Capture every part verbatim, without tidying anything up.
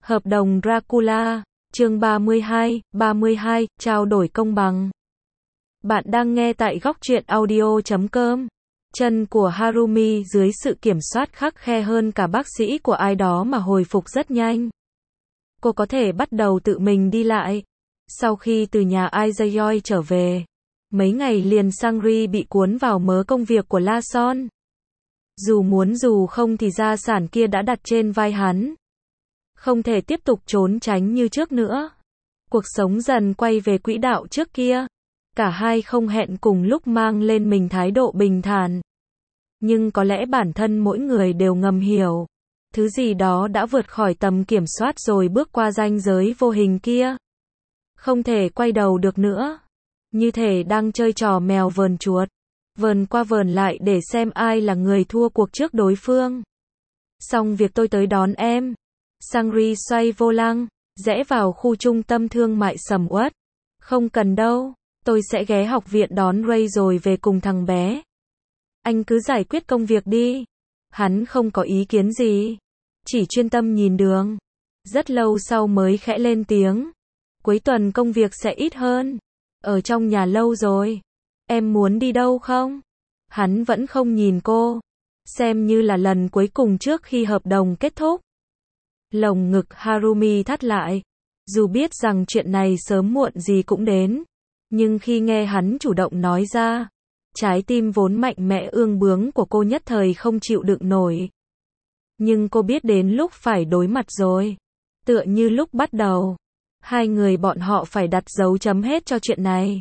Hợp đồng Dracula, chương ba mươi hai, ba mươi hai, trao đổi công bằng. Bạn đang nghe tại góc truyện audio chấm com. Chân của Harumi dưới sự kiểm soát khắc khe hơn cả bác sĩ của ai đó mà hồi phục rất nhanh. Cô có thể bắt đầu tự mình đi lại. Sau khi từ nhà Izayoi trở về, mấy ngày liền Sangri bị cuốn vào mớ công việc của La Son. Dù muốn dù không thì gia sản kia đã đặt trên vai hắn. Không thể tiếp tục trốn tránh như trước nữa. Cuộc sống dần quay về quỹ đạo trước kia. Cả hai không hẹn cùng lúc mang lên mình thái độ bình thản. Nhưng có lẽ bản thân mỗi người đều ngầm hiểu. Thứ gì đó đã vượt khỏi tầm kiểm soát rồi bước qua ranh giới vô hình kia. Không thể quay đầu được nữa. Như thể đang chơi trò mèo vờn chuột. Vờn qua vờn lại để xem ai là người thua cuộc trước đối phương. Xong việc tôi tới đón em. Sangri xoay vô lăng, rẽ vào khu trung tâm thương mại sầm uất. Không cần đâu, tôi sẽ ghé học viện đón Ray rồi về cùng thằng bé. Anh cứ giải quyết công việc đi. Hắn không có ý kiến gì, chỉ chuyên tâm nhìn đường. Rất lâu sau mới khẽ lên tiếng. Cuối tuần công việc sẽ ít hơn. Ở trong nhà lâu rồi. Em muốn đi đâu không? Hắn vẫn không nhìn cô. Xem như là lần cuối cùng trước khi hợp đồng kết thúc. Lồng ngực Harumi thắt lại. Dù biết rằng chuyện này sớm muộn gì cũng đến. Nhưng khi nghe hắn chủ động nói ra, trái tim vốn mạnh mẽ ương bướng của cô nhất thời không chịu đựng nổi. Nhưng cô biết đến lúc phải đối mặt rồi. Tựa như lúc bắt đầu. Hai người bọn họ phải đặt dấu chấm hết cho chuyện này.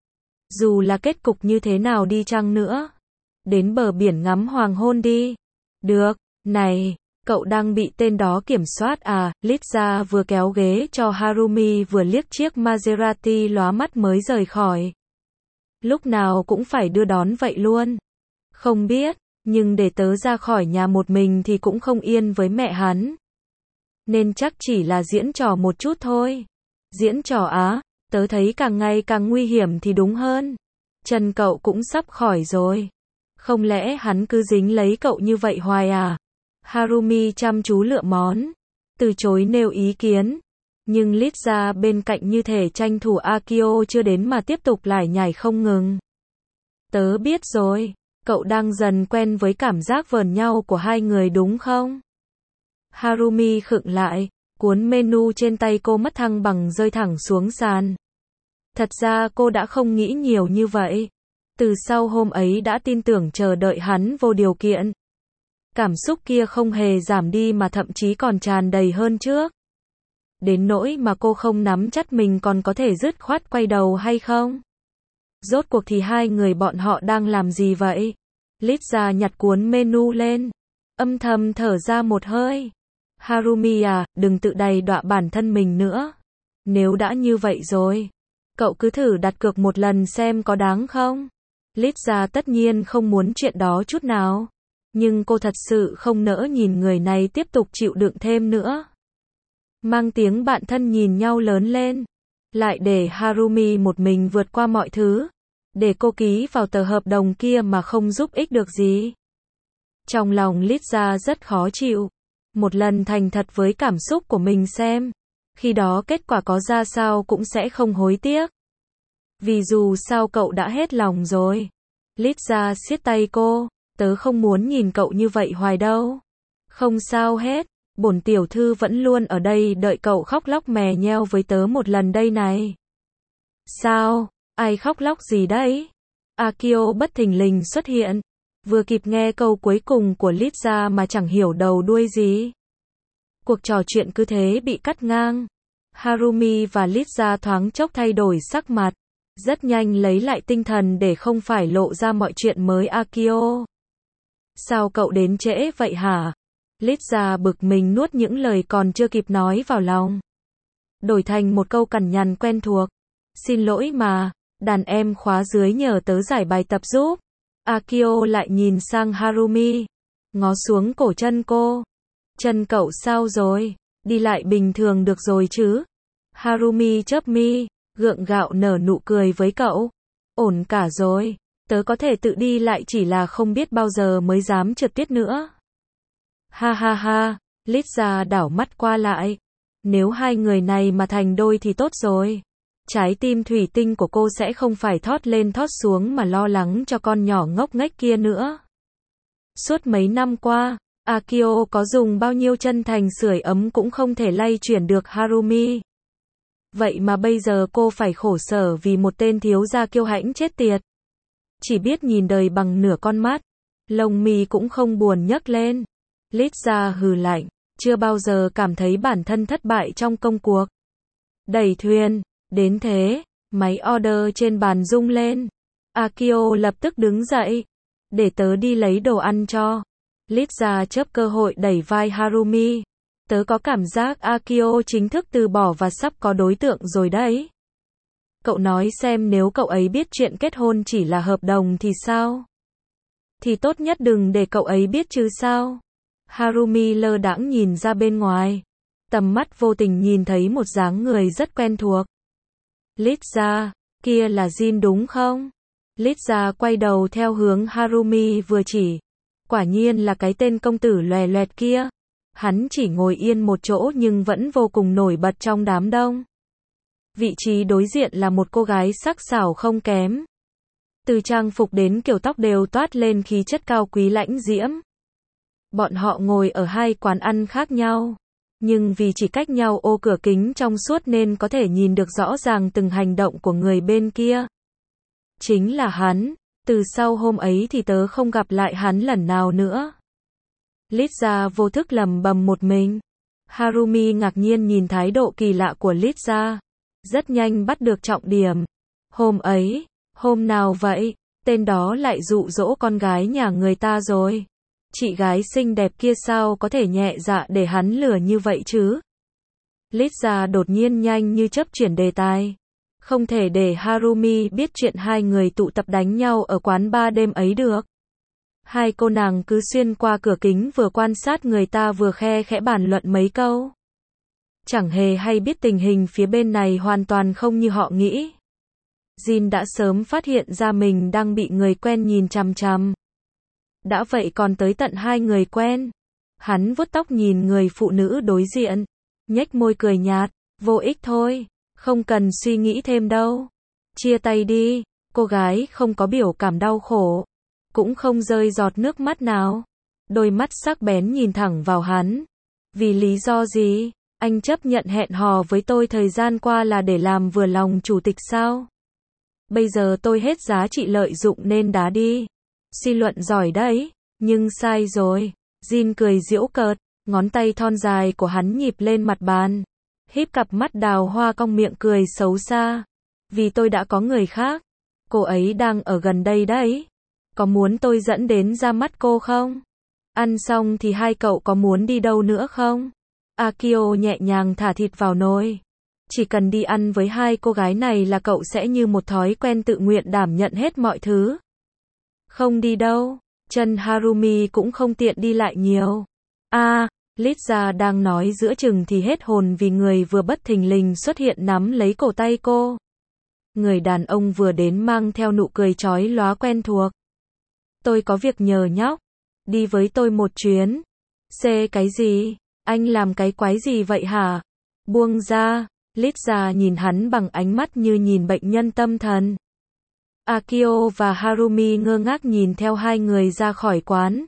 Dù là kết cục như thế nào đi chăng nữa. Đến bờ biển ngắm hoàng hôn đi. Được, này, cậu đang bị tên đó kiểm soát à? Lisa vừa kéo ghế cho Harumi vừa liếc chiếc Maserati lóa mắt mới rời khỏi. Lúc nào cũng phải đưa đón vậy luôn. Không biết, nhưng để tớ ra khỏi nhà một mình thì cũng không yên với mẹ hắn. Nên chắc chỉ là diễn trò một chút thôi. Diễn trò á? Tớ thấy càng ngày càng nguy hiểm thì đúng hơn. Chân cậu cũng sắp khỏi rồi. Không lẽ hắn cứ dính lấy cậu như vậy hoài à? Harumi chăm chú lựa món. Từ chối nêu ý kiến. Nhưng Lisa bên cạnh như thể tranh thủ Akio chưa đến mà tiếp tục lải nhải không ngừng. Tớ biết rồi. Cậu đang dần quen với cảm giác vờn nhau của hai người đúng không? Harumi khựng lại. Cuốn menu trên tay cô mất thăng bằng rơi thẳng xuống sàn. Thật ra cô đã không nghĩ nhiều như vậy. Từ sau hôm ấy đã tin tưởng chờ đợi hắn vô điều kiện. Cảm xúc kia không hề giảm đi mà thậm chí còn tràn đầy hơn trước. Đến nỗi mà cô không nắm chắc mình còn có thể dứt khoát quay đầu hay không. Rốt cuộc thì hai người bọn họ đang làm gì vậy? Lisa nhặt cuốn menu lên. Âm thầm thở ra một hơi. Harumi à, đừng tự đầy đọa bản thân mình nữa. Nếu đã như vậy rồi, cậu cứ thử đặt cược một lần xem có đáng không? Lisa tất nhiên không muốn chuyện đó chút nào. Nhưng cô thật sự không nỡ nhìn người này tiếp tục chịu đựng thêm nữa. Mang tiếng bạn thân nhìn nhau lớn lên. Lại để Harumi một mình vượt qua mọi thứ. Để cô ký vào tờ hợp đồng kia mà không giúp ích được gì. Trong lòng Lisa rất khó chịu. Một lần thành thật với cảm xúc của mình xem. Khi đó kết quả có ra sao cũng sẽ không hối tiếc. Vì dù sao cậu đã hết lòng rồi. Lisa siết tay cô. Tớ không muốn nhìn cậu như vậy hoài đâu. Không sao hết. Bổn tiểu thư vẫn luôn ở đây đợi cậu khóc lóc mè nheo với tớ một lần đây này. Sao? Ai khóc lóc gì đấy? Akio bất thình lình xuất hiện. Vừa kịp nghe câu cuối cùng của Lisa mà chẳng hiểu đầu đuôi gì. Cuộc trò chuyện cứ thế bị cắt ngang. Harumi và Lisa thoáng chốc thay đổi sắc mặt. Rất nhanh lấy lại tinh thần để không phải lộ ra mọi chuyện mới Akio. Sao cậu đến trễ vậy hả? Lisa bực mình nuốt những lời còn chưa kịp nói vào lòng. Đổi thành một câu cằn nhằn quen thuộc. Xin lỗi mà, đàn em khóa dưới nhờ tớ giải bài tập giúp. Akio lại nhìn sang Harumi. Ngó xuống cổ chân cô. Chân cậu sao rồi? Đi lại bình thường được rồi chứ? Harumi chớp mi, gượng gạo nở nụ cười với cậu. Ổn cả rồi. Tớ có thể tự đi lại chỉ là không biết bao giờ mới dám trượt tuyết nữa. Ha ha ha, Lisa đảo mắt qua lại. Nếu hai người này mà thành đôi thì tốt rồi. Trái tim thủy tinh của cô sẽ không phải thót lên thót xuống mà lo lắng cho con nhỏ ngốc nghếch kia nữa. Suốt mấy năm qua, Akio có dùng bao nhiêu chân thành sưởi ấm cũng không thể lay chuyển được Harumi. Vậy mà bây giờ cô phải khổ sở vì một tên thiếu gia kiêu hãnh chết tiệt. Chỉ biết nhìn đời bằng nửa con mắt, lông mi cũng không buồn nhấc lên. Lisa hừ lạnh, chưa bao giờ cảm thấy bản thân thất bại trong công cuộc. Đẩy thuyền, đến thế, máy order trên bàn rung lên. Akio lập tức đứng dậy, để tớ đi lấy đồ ăn cho. Lisa chớp cơ hội đẩy vai Harumi. Tớ có cảm giác Akio chính thức từ bỏ và sắp có đối tượng rồi đấy. Cậu nói xem nếu cậu ấy biết chuyện kết hôn chỉ là hợp đồng thì sao? Thì tốt nhất đừng để cậu ấy biết chứ sao? Harumi lơ đãng nhìn ra bên ngoài. Tầm mắt vô tình nhìn thấy một dáng người rất quen thuộc. Lisa, kia là Jin đúng không? Lisa quay đầu theo hướng Harumi vừa chỉ. Quả nhiên là cái tên công tử lòe loẹt kia. Hắn chỉ ngồi yên một chỗ nhưng vẫn vô cùng nổi bật trong đám đông. Vị trí đối diện là một cô gái sắc sảo không kém. Từ trang phục đến kiểu tóc đều toát lên khí chất cao quý lãnh diễm. Bọn họ ngồi ở hai quán ăn khác nhau. Nhưng vì chỉ cách nhau ô cửa kính trong suốt nên có thể nhìn được rõ ràng từng hành động của người bên kia. Chính là hắn. Từ sau hôm ấy thì tớ không gặp lại hắn lần nào nữa. Lisa vô thức lẩm bẩm một mình. Harumi ngạc nhiên nhìn thái độ kỳ lạ của Lisa. Rất nhanh bắt được trọng điểm. Hôm ấy, hôm nào vậy, tên đó lại dụ dỗ con gái nhà người ta rồi. Chị gái xinh đẹp kia sao có thể nhẹ dạ để hắn lừa như vậy chứ? Lisa đột nhiên nhanh như chớp chuyển đề tài. Không thể để Harumi biết chuyện hai người tụ tập đánh nhau ở quán bar đêm ấy được. Hai cô nàng cứ xuyên qua cửa kính vừa quan sát người ta vừa khe khẽ bàn luận mấy câu. Chẳng hề hay biết tình hình phía bên này hoàn toàn không như họ nghĩ. Jin đã sớm phát hiện ra mình đang bị người quen nhìn chằm chằm. Đã vậy còn tới tận hai người quen. Hắn vuốt tóc nhìn người phụ nữ đối diện. Nhếch môi cười nhạt. Vô ích thôi. Không cần suy nghĩ thêm đâu. Chia tay đi. Cô gái không có biểu cảm đau khổ. Cũng không rơi giọt nước mắt nào. Đôi mắt sắc bén nhìn thẳng vào hắn. Vì lý do gì? Anh chấp nhận hẹn hò với tôi thời gian qua là để làm vừa lòng chủ tịch sao? Bây giờ tôi hết giá trị lợi dụng nên đá đi. Suy luận giỏi đấy, nhưng sai rồi. Jin cười giễu cợt, ngón tay thon dài của hắn nhịp lên mặt bàn. Híp cặp mắt đào hoa cong miệng cười xấu xa. Vì tôi đã có người khác. Cô ấy đang ở gần đây đấy. Có muốn tôi dẫn đến ra mắt cô không? Ăn xong thì hai cậu có muốn đi đâu nữa không? Akio nhẹ nhàng thả thịt vào nồi. Chỉ cần đi ăn với hai cô gái này là cậu sẽ như một thói quen tự nguyện đảm nhận hết mọi thứ. Không đi đâu. Chân Harumi cũng không tiện đi lại nhiều. À, Lisa đang nói giữa chừng thì hết hồn vì người vừa bất thình lình xuất hiện nắm lấy cổ tay cô. Người đàn ông vừa đến mang theo nụ cười chói lóa quen thuộc. Tôi có việc nhờ nhóc. Đi với tôi một chuyến. Xê cái gì? Anh làm cái quái gì vậy hả? Buông ra. Lisa nhìn hắn bằng ánh mắt như nhìn bệnh nhân tâm thần. Akio và Harumi ngơ ngác nhìn theo hai người ra khỏi quán.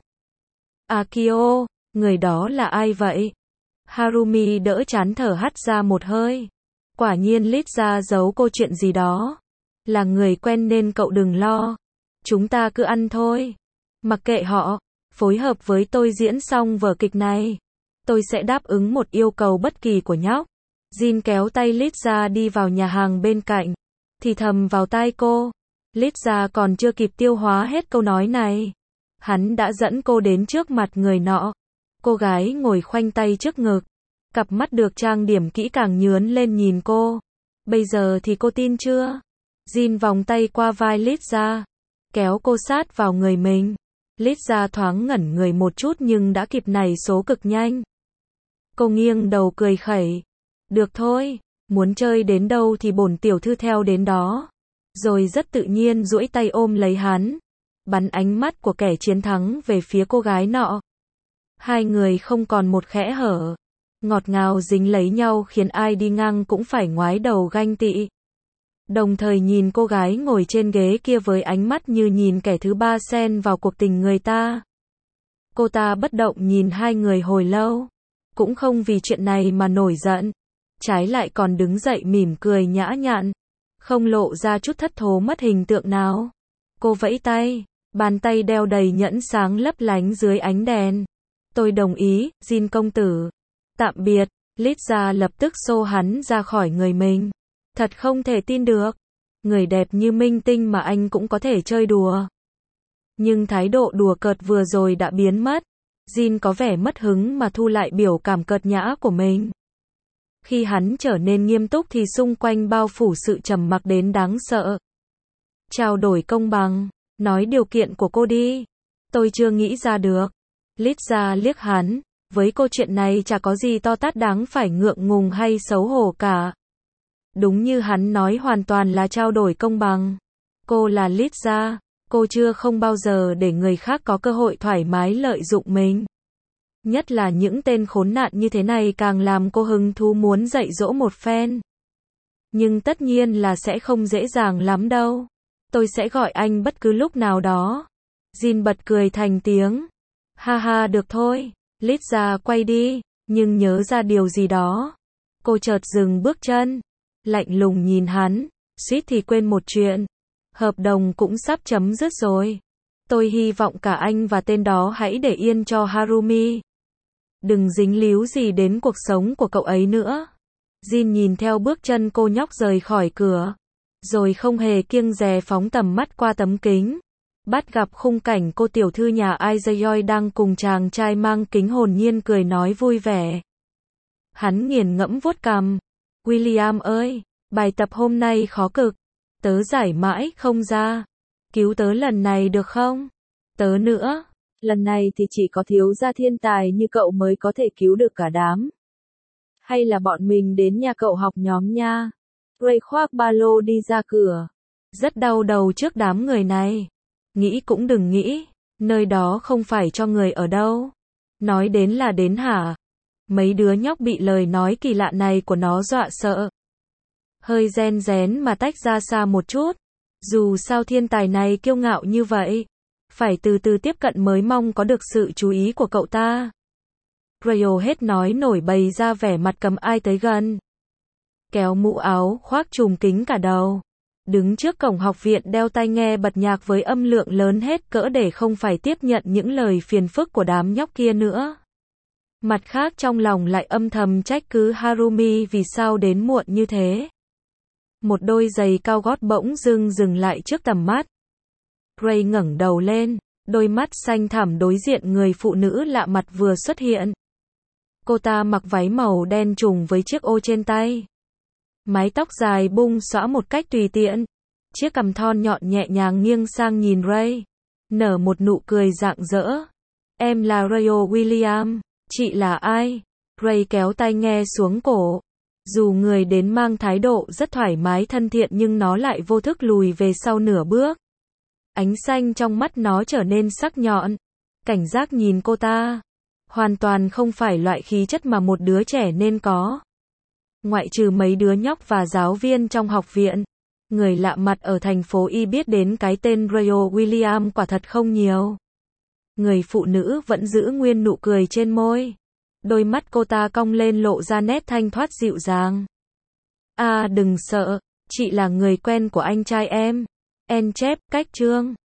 Akio, người đó là ai vậy? Harumi đỡ chán thở hắt ra một hơi. Quả nhiên Lisa giấu cô chuyện gì đó. Là người quen nên cậu đừng lo. Chúng ta cứ ăn thôi. Mặc kệ họ, phối hợp với tôi diễn xong vở kịch này. Tôi sẽ đáp ứng một yêu cầu bất kỳ của nhóc. Jin kéo tay Lisa đi vào nhà hàng bên cạnh. Thì thầm vào tai cô. Lisa còn chưa kịp tiêu hóa hết câu nói này. Hắn đã dẫn cô đến trước mặt người nọ. Cô gái ngồi khoanh tay trước ngực. Cặp mắt được trang điểm kỹ càng nhướn lên nhìn cô. Bây giờ thì cô tin chưa? Jin vòng tay qua vai Lisa. Kéo cô sát vào người mình. Lisa thoáng ngẩn người một chút nhưng đã kịp nảy số cực nhanh. Cô nghiêng đầu cười khẩy. Được thôi, muốn chơi đến đâu thì bổn tiểu thư theo đến đó. Rồi rất tự nhiên duỗi tay ôm lấy hắn. Bắn ánh mắt của kẻ chiến thắng về phía cô gái nọ. Hai người không còn một khẽ hở. ngọt ngào dính lấy nhau khiến ai đi ngang cũng phải ngoái đầu ganh tị. Đồng thời nhìn cô gái ngồi trên ghế kia với ánh mắt như nhìn kẻ thứ ba xen vào cuộc tình người ta. Cô ta bất động nhìn hai người hồi lâu, cũng không vì chuyện này mà nổi giận, trái lại còn đứng dậy mỉm cười nhã nhặn, không lộ ra chút thất thố mất hình tượng nào. Cô vẫy tay, bàn tay đeo đầy nhẫn sáng lấp lánh dưới ánh đèn. Tôi đồng ý, Jin công tử. Tạm biệt, Lisa lập tức xô hắn ra khỏi người mình. Thật không thể tin được. Người đẹp như minh tinh mà anh cũng có thể chơi đùa. Nhưng thái độ đùa cợt vừa rồi đã biến mất. Jin có vẻ mất hứng mà thu lại biểu cảm cợt nhã của mình. Khi hắn trở nên nghiêm túc thì xung quanh bao phủ sự trầm mặc đến đáng sợ. Trao đổi công bằng, nói điều kiện của cô đi. Tôi chưa nghĩ ra được. Lisa liếc hắn, với cô chuyện này chả có gì to tát đáng phải ngượng ngùng hay xấu hổ cả. Đúng như hắn nói hoàn toàn là trao đổi công bằng. Cô là Lisa, cô chưa không bao giờ để người khác có cơ hội thoải mái lợi dụng mình. Nhất là những tên khốn nạn như thế này càng làm cô hứng thú muốn dạy dỗ một phen. Nhưng tất nhiên là sẽ không dễ dàng lắm đâu. Tôi sẽ gọi anh bất cứ lúc nào đó. Jin bật cười thành tiếng. Ha ha được thôi. Lisa quay đi, nhưng nhớ ra điều gì đó. Cô chợt dừng bước chân, lạnh lùng nhìn hắn, suýt thì quên một chuyện. Hợp đồng cũng sắp chấm dứt rồi. Tôi hy vọng cả anh và tên đó hãy để yên cho Harumi. Đừng dính líu gì đến cuộc sống của cậu ấy nữa. Jin nhìn theo bước chân cô nhóc rời khỏi cửa, rồi không hề kiêng dè phóng tầm mắt qua tấm kính. Bắt gặp khung cảnh cô tiểu thư nhà Aizayoi đang cùng chàng trai mang kính hồn nhiên cười nói vui vẻ. Hắn nghiền ngẫm vuốt cằm. William ơi, bài tập hôm nay khó cực. Tớ giải mãi không ra. Cứu tớ lần này được không? Tớ nữa. Lần này thì chỉ có thiếu gia thiên tài như cậu mới có thể cứu được cả đám. Hay là bọn mình đến nhà cậu học nhóm nha. Ray khoác ba lô đi ra cửa. Rất đau đầu trước đám người này. Nghĩ cũng đừng nghĩ, nơi đó không phải cho người ở đâu. Nói đến là đến hả? Mấy đứa nhóc bị lời nói kỳ lạ này của nó dọa sợ. Hơi ren rén mà tách ra xa một chút. Dù sao thiên tài này kiêu ngạo như vậy. Phải từ từ tiếp cận mới mong có được sự chú ý của cậu ta. Radiohead nói nổi bày ra vẻ mặt cầm ai tới gần. Kéo mũ áo, khoác trùm kính cả đầu. Đứng trước cổng học viện đeo tai nghe bật nhạc với âm lượng lớn hết cỡ để không phải tiếp nhận những lời phiền phức của đám nhóc kia nữa. Mặt khác trong lòng lại âm thầm trách cứ Harumi vì sao đến muộn như thế. Một đôi giày cao gót bỗng dưng dừng lại trước tầm mắt. Ray ngẩng đầu lên, đôi mắt xanh thẳm đối diện người phụ nữ lạ mặt vừa xuất hiện. Cô ta mặc váy màu đen trùng với chiếc ô trên tay. Mái tóc dài bung xõa một cách tùy tiện. Chiếc cằm thon nhọn nhẹ nhàng nghiêng sang nhìn Ray. Nở một nụ cười rạng rỡ. Em là Rayo William. Chị là ai? Ray kéo tai nghe xuống cổ. Dù người đến mang thái độ rất thoải mái thân thiện nhưng nó lại vô thức lùi về sau nửa bước. Ánh xanh trong mắt nó trở nên sắc nhọn. Cảnh giác nhìn cô ta. Hoàn toàn không phải loại khí chất mà một đứa trẻ nên có. Ngoại trừ mấy đứa nhóc và giáo viên trong học viện, người lạ mặt ở thành phố Y biết đến cái tên Rayo William quả thật không nhiều. Người phụ nữ vẫn giữ nguyên nụ cười trên môi. Đôi mắt cô ta cong lên lộ ra nét thanh thoát dịu dàng. À đừng sợ, chị là người quen của anh trai em. En chép, cách trương.